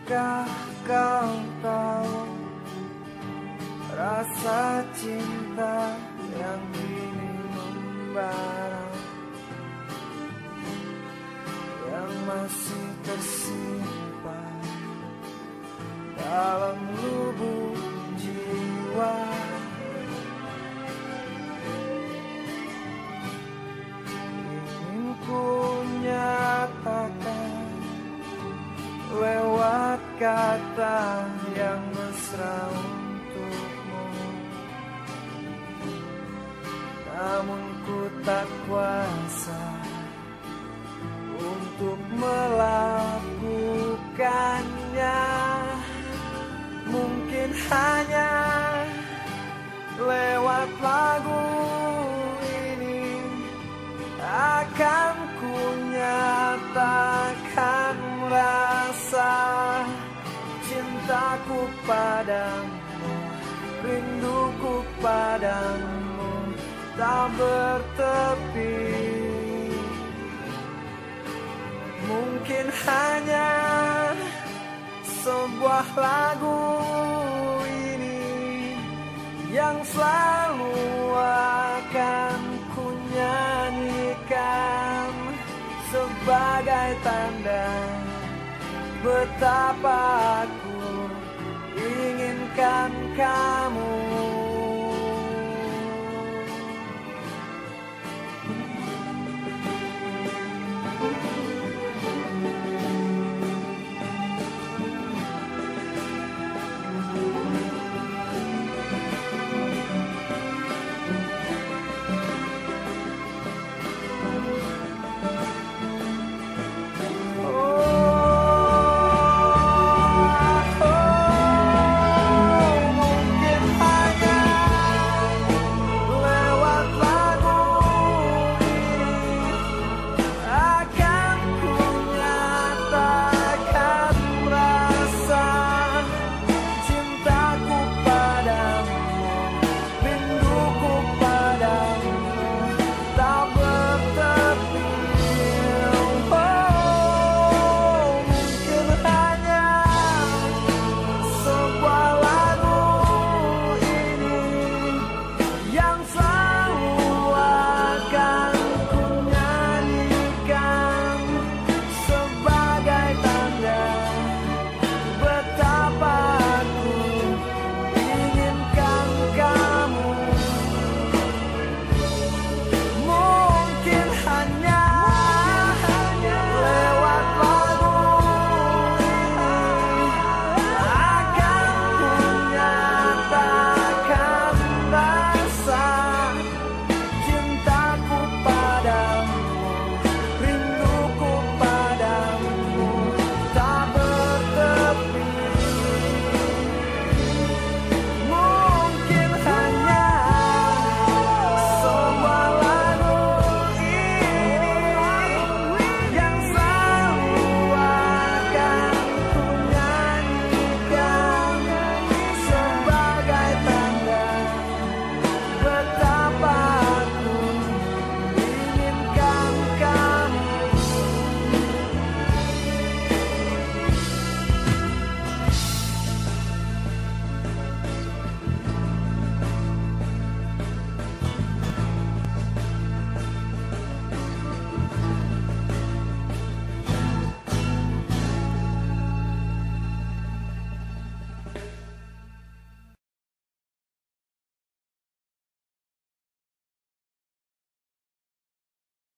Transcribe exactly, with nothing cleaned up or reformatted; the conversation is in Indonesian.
Tahukah kau tahu rasa cinta yang kini membara, yang masih tersimpan dalam lubuk jiwa. Ingin ku nyatakan lewat kata yang mesra untukmu, namun ku tak kuasa untuk melakukannya. Mungkin hanya lewat lagu ini akan ku nyatakan rasa cintaku padamu, rinduku padamu tak bertepi. Mungkin hanya sebuah lagu ini yang selalu akan ku nyanyikan sebagai tanda betapa aku inginkan kamu